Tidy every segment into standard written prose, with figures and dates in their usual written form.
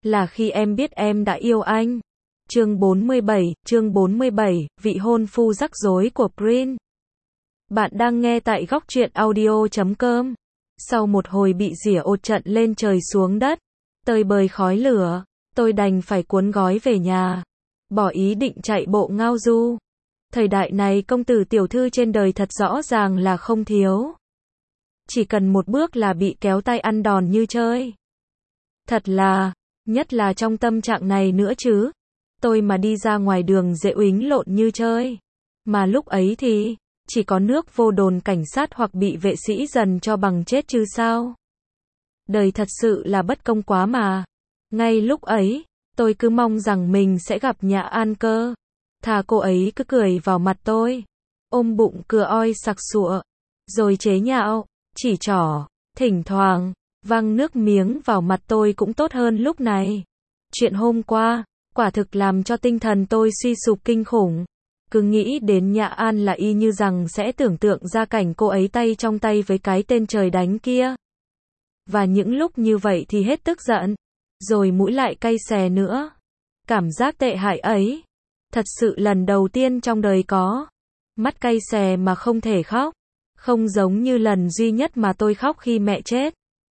là khi em biết em đã yêu anh. Chương 47, vị hôn phu rắc rối của Prince. Bạn đang nghe tại góc truyện audio.com. Sau một hồi bị rỉa ột trận lên trời xuống đất, tơi bời khói lửa, tôi đành phải cuốn gói về nhà, bỏ ý định chạy bộ ngao du. Thời đại này công tử tiểu thư trên đời thật rõ ràng là không thiếu. Chỉ cần một bước là bị kéo tay ăn đòn như chơi. Thật là, nhất là trong tâm trạng này nữa chứ. Tôi mà đi ra ngoài đường dễ uýnh lộn như chơi. Mà lúc ấy thì, chỉ có nước vô đồn cảnh sát hoặc bị vệ sĩ dần cho bằng chết chứ sao. Đời thật sự là bất công quá mà. Ngay lúc ấy, tôi cứ mong rằng mình sẽ gặp Nhã An cơ. Thà cô ấy cứ cười vào mặt tôi, ôm bụng cửa oi sặc sụa, rồi chế nhạo, chỉ trỏ, thỉnh thoảng, văng nước miếng vào mặt tôi cũng tốt hơn lúc này. Chuyện hôm qua, quả thực làm cho tinh thần tôi suy sụp kinh khủng. Cứ nghĩ đến Nhã An là y như rằng sẽ tưởng tượng ra cảnh cô ấy tay trong tay với cái tên trời đánh kia. Và những lúc như vậy thì hết tức giận, rồi mũi lại cay xè nữa. Cảm giác tệ hại ấy, thật sự lần đầu tiên trong đời có. Mắt cay xè mà không thể khóc, không giống như lần duy nhất mà tôi khóc khi mẹ chết.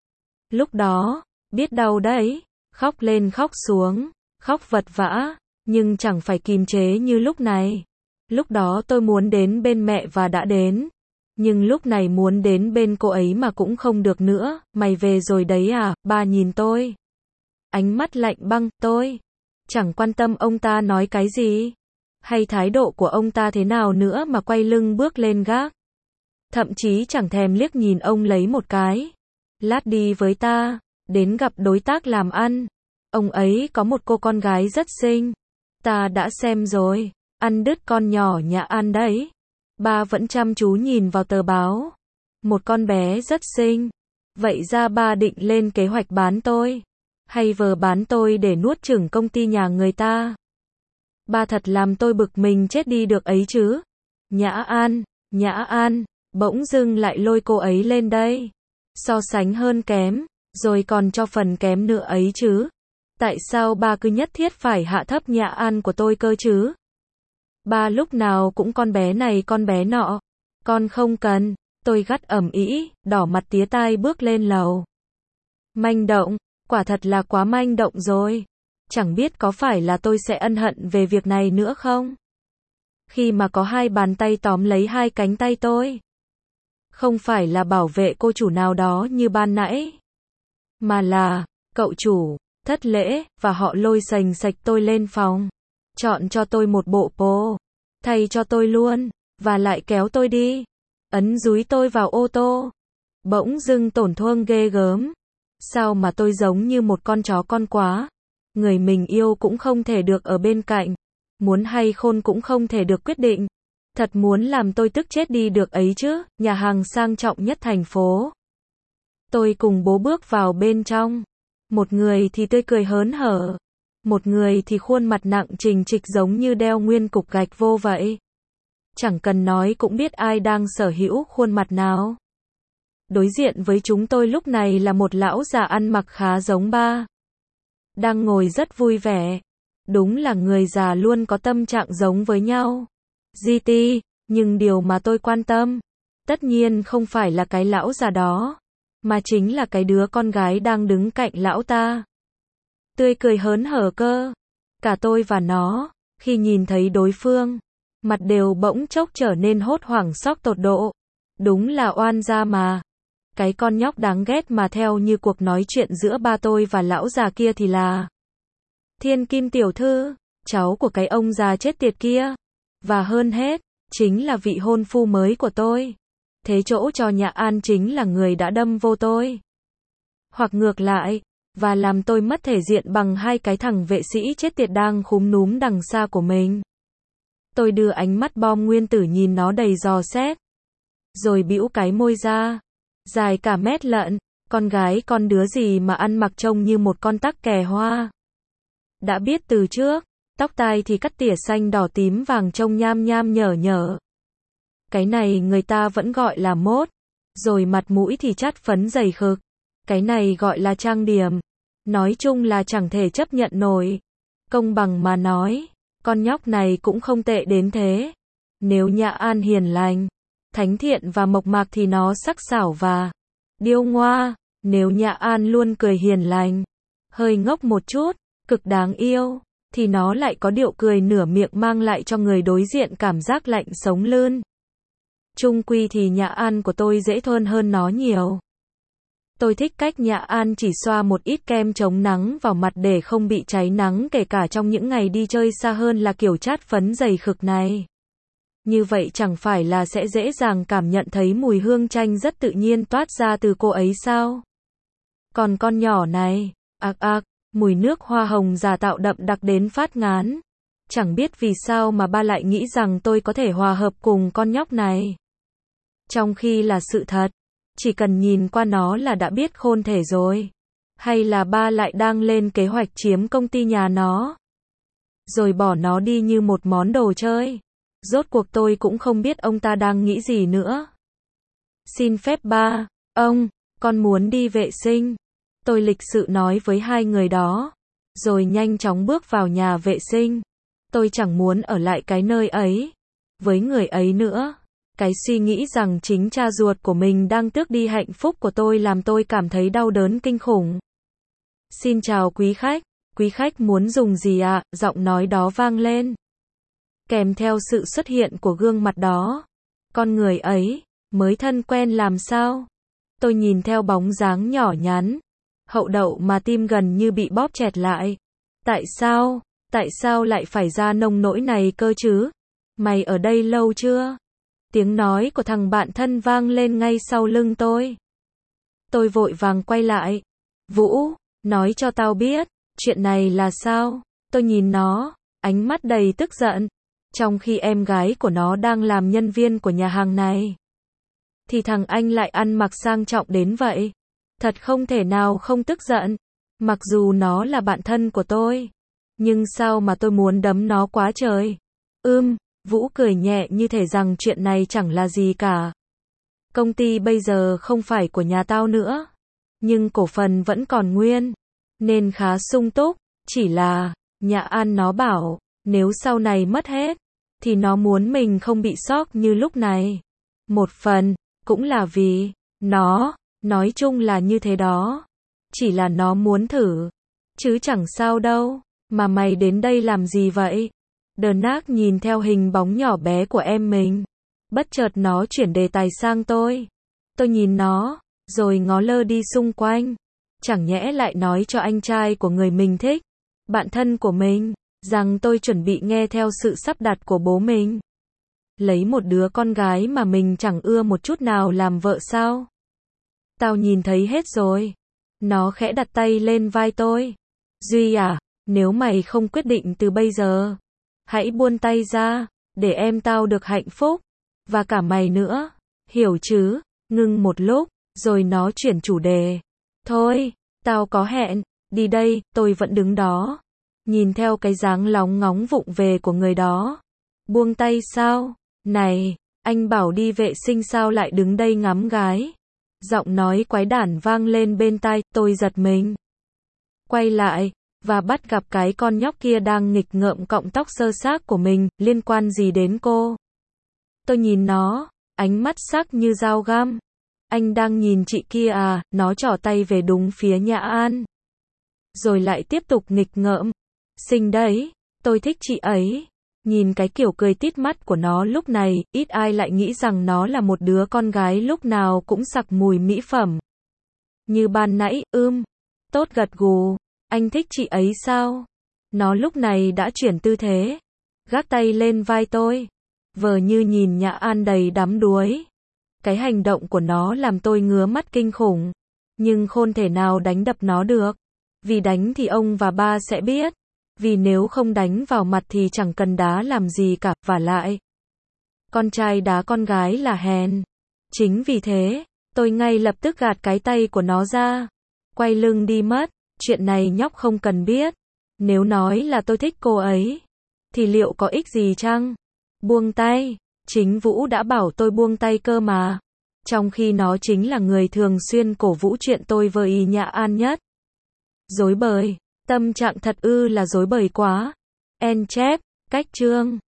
Lúc đó, biết đau đấy, khóc lên khóc xuống, khóc vật vã, nhưng chẳng phải kìm chế như lúc này. Lúc đó tôi muốn đến bên mẹ và đã đến. Nhưng lúc này muốn đến bên cô ấy mà cũng không được nữa. Mày về rồi đấy à? Ba nhìn tôi. Ánh mắt lạnh băng, tôi chẳng quan tâm ông ta nói cái gì, hay thái độ của ông ta thế nào nữa mà quay lưng bước lên gác. Thậm chí chẳng thèm liếc nhìn ông lấy một cái. Lát đi với ta, đến gặp đối tác làm ăn. Ông ấy có một cô con gái rất xinh. Ta đã xem rồi, ăn đứt con nhỏ Nhã An đấy. Ba vẫn chăm chú nhìn vào tờ báo. Một con bé rất xinh. Vậy ra ba định lên kế hoạch bán tôi, hay vờ bán tôi để nuốt chửng công ty nhà người ta? Ba thật làm tôi bực mình chết đi được ấy chứ. Nhã An, bỗng dưng lại lôi cô ấy lên đây. So sánh hơn kém, rồi còn cho phần kém nữa ấy chứ. Tại sao ba cứ nhất thiết phải hạ thấp Nhã An của tôi cơ chứ? Ba lúc nào cũng con bé này con bé nọ. Con không cần, tôi gắt ầm ĩ, đỏ mặt tía tai bước lên lầu. Manh động, quả thật là quá manh động rồi. Chẳng biết có phải là tôi sẽ ân hận về việc này nữa không? Khi mà có hai bàn tay tóm lấy hai cánh tay tôi. Không phải là bảo vệ cô chủ nào đó như ban nãy, mà là cậu chủ, thất lễ, và họ lôi sành sạch tôi lên phòng. Chọn cho tôi một bộ pô, thay cho tôi luôn, và lại kéo tôi đi. Ấn dúi tôi vào ô tô. Bỗng dưng tổn thương ghê gớm. Sao mà tôi giống như một con chó con quá. Người mình yêu cũng không thể được ở bên cạnh. Muốn hay khôn cũng không thể được quyết định. Thật muốn làm tôi tức chết đi được ấy chứ. Nhà hàng sang trọng nhất thành phố. Tôi cùng bố bước vào bên trong. Một người thì tươi cười hớn hở. Một người thì khuôn mặt nặng trình trịch giống như đeo nguyên cục gạch vô vậy. Chẳng cần nói cũng biết ai đang sở hữu khuôn mặt nào. Đối diện với chúng tôi lúc này là một lão già ăn mặc khá giống ba. Đang ngồi rất vui vẻ. Đúng là người già luôn có tâm trạng giống với nhau. GT, nhưng điều mà tôi quan tâm, tất nhiên không phải là cái lão già đó, mà chính là cái đứa con gái đang đứng cạnh lão ta. Tươi cười hớn hở cơ. Cả tôi và nó, khi nhìn thấy đối phương, mặt đều bỗng chốc trở nên hốt hoảng sốc tột độ. Đúng là oan gia mà. Cái con nhóc đáng ghét mà theo như cuộc nói chuyện giữa ba tôi và lão già kia thì là Thiên Kim tiểu thư, cháu của cái ông già chết tiệt kia. Và hơn hết, chính là vị hôn phu mới của tôi. Thế chỗ cho Nhã An chính là người đã đâm vô tôi. Hoặc ngược lại, và làm tôi mất thể diện bằng hai cái thằng vệ sĩ chết tiệt đang khúm núm đằng xa của mình. Tôi đưa ánh mắt bom nguyên tử nhìn nó đầy dò xét. Rồi bĩu cái môi ra. Dài cả mét lận. Con gái con đứa gì mà ăn mặc trông như một con tắc kè hoa. Đã biết từ trước. Tóc tai thì cắt tỉa xanh đỏ tím vàng trông nham nham nhở nhở. Cái này người ta vẫn gọi là mốt. Rồi mặt mũi thì chát phấn dày khực. Cái này gọi là trang điểm. Nói chung là chẳng thể chấp nhận nổi. Công bằng mà nói, con nhóc này cũng không tệ đến thế. Nếu Nhã An hiền lành, thánh thiện và mộc mạc thì nó sắc sảo và điêu ngoa. Nếu Nhã An luôn cười hiền lành, hơi ngốc một chút, cực đáng yêu, thì nó lại có điệu cười nửa miệng mang lại cho người đối diện cảm giác lạnh sống lưng. Chung quy thì Nhã An của tôi dễ thương hơn nó nhiều. Tôi thích cách Nhã An chỉ xoa một ít kem chống nắng vào mặt để không bị cháy nắng, kể cả trong những ngày đi chơi xa, hơn là kiểu chát phấn dày khực này. Như vậy chẳng phải là sẽ dễ dàng cảm nhận thấy mùi hương chanh rất tự nhiên toát ra từ cô ấy sao? Còn con nhỏ này, mùi nước hoa hồng giả tạo đậm đặc đến phát ngán. Chẳng biết vì sao mà ba lại nghĩ rằng tôi có thể hòa hợp cùng con nhóc này. Trong khi là sự thật, chỉ cần nhìn qua nó là đã biết khôn thể rồi. Hay là ba lại đang lên kế hoạch chiếm công ty nhà nó, rồi bỏ nó đi như một món đồ chơi. Rốt cuộc tôi cũng không biết ông ta đang nghĩ gì nữa. Xin phép ba, ông, con muốn đi vệ sinh. Tôi lịch sự nói với hai người đó, rồi nhanh chóng bước vào nhà vệ sinh. Tôi chẳng muốn ở lại cái nơi ấy, với người ấy nữa. Cái suy nghĩ rằng chính cha ruột của mình đang tước đi hạnh phúc của tôi làm tôi cảm thấy đau đớn kinh khủng. Xin chào quý khách muốn dùng gì ạ? Giọng nói đó vang lên, kèm theo sự xuất hiện của gương mặt đó. Con người ấy, mới thân quen làm sao? Tôi nhìn theo bóng dáng nhỏ nhắn, hậu đậu mà tim gần như bị bóp chẹt lại. Tại sao lại phải ra nông nỗi này cơ chứ? Mày ở đây lâu chưa? Tiếng nói của thằng bạn thân vang lên ngay sau lưng tôi. Tôi vội vàng quay lại. Vũ, nói cho tao biết, chuyện này là sao? Tôi nhìn nó, ánh mắt đầy tức giận. Trong khi em gái của nó đang làm nhân viên của nhà hàng này, thì thằng anh lại ăn mặc sang trọng đến vậy. Thật không thể nào không tức giận. Mặc dù nó là bạn thân của tôi, nhưng sao mà tôi muốn đấm nó quá trời. Vũ cười nhẹ như thể rằng chuyện này chẳng là gì cả. Công ty bây giờ không phải của nhà tao nữa, nhưng cổ phần vẫn còn nguyên, nên khá sung túc. Chỉ là, Nhã An nó bảo, nếu sau này mất hết, thì nó muốn mình không bị sốc như lúc này. Một phần, cũng là vì, nó, nói chung là như thế đó. Chỉ là nó muốn thử, chứ chẳng sao đâu. Mà mày đến đây làm gì vậy? Đernach nhìn theo hình bóng nhỏ bé của em mình. Bất chợt nó chuyển đề tài sang tôi. Tôi nhìn nó, rồi ngó lơ đi xung quanh. Chẳng nhẽ lại nói cho anh trai của người mình thích, bạn thân của mình, rằng tôi chuẩn bị nghe theo sự sắp đặt của bố mình. Lấy một đứa con gái mà mình chẳng ưa một chút nào làm vợ sao? Tao nhìn thấy hết rồi. Nó khẽ đặt tay lên vai tôi. Duy à, nếu mày không quyết định từ bây giờ, hãy buông tay ra, để em tao được hạnh phúc. Và cả mày nữa. Hiểu chứ? Ngưng một lúc, rồi nó chuyển chủ đề. Thôi, tao có hẹn, đi đây. Tôi vẫn đứng đó, nhìn theo cái dáng lóng ngóng vụng về của người đó. Buông tay sao? Này, anh bảo đi vệ sinh sao lại đứng đây ngắm gái? Giọng nói quái đản vang lên bên tai. Tôi giật mình, quay lại, và bắt gặp cái con nhóc kia đang nghịch ngợm cọng tóc sơ xác của mình. Liên quan gì đến cô? Tôi nhìn nó, ánh mắt sắc như dao găm. Anh đang nhìn chị kia à? Nó trỏ tay về đúng phía Nhã An, rồi lại tiếp tục nghịch ngợm. Xinh đấy, tôi thích chị ấy. Nhìn cái kiểu cười tít mắt của nó lúc này, ít ai lại nghĩ rằng nó là một đứa con gái lúc nào cũng sặc mùi mỹ phẩm. Như ban nãy, tốt gật gù. Anh thích chị ấy sao? Nó lúc này đã chuyển tư thế, gác tay lên vai tôi, vờ như nhìn Nhã An đầy đắm đuối. Cái hành động của nó làm tôi ngứa mắt kinh khủng, nhưng không thể nào đánh đập nó được. Vì đánh thì ông và ba sẽ biết. Vì nếu không đánh vào mặt thì chẳng cần đá làm gì cả, vả lại, con trai đá con gái là hèn. Chính vì thế, tôi ngay lập tức gạt cái tay của nó ra, quay lưng đi mất. Chuyện này nhóc không cần biết. Nếu nói là tôi thích cô ấy, thì liệu có ích gì chăng? Buông tay, chính Vũ đã bảo tôi buông tay cơ mà. Trong khi nó chính là người thường xuyên cổ vũ chuyện tôi với Nhã An nhất. Rối bời. Tâm trạng thật ư là rối bời quá. En chép. Cách chương.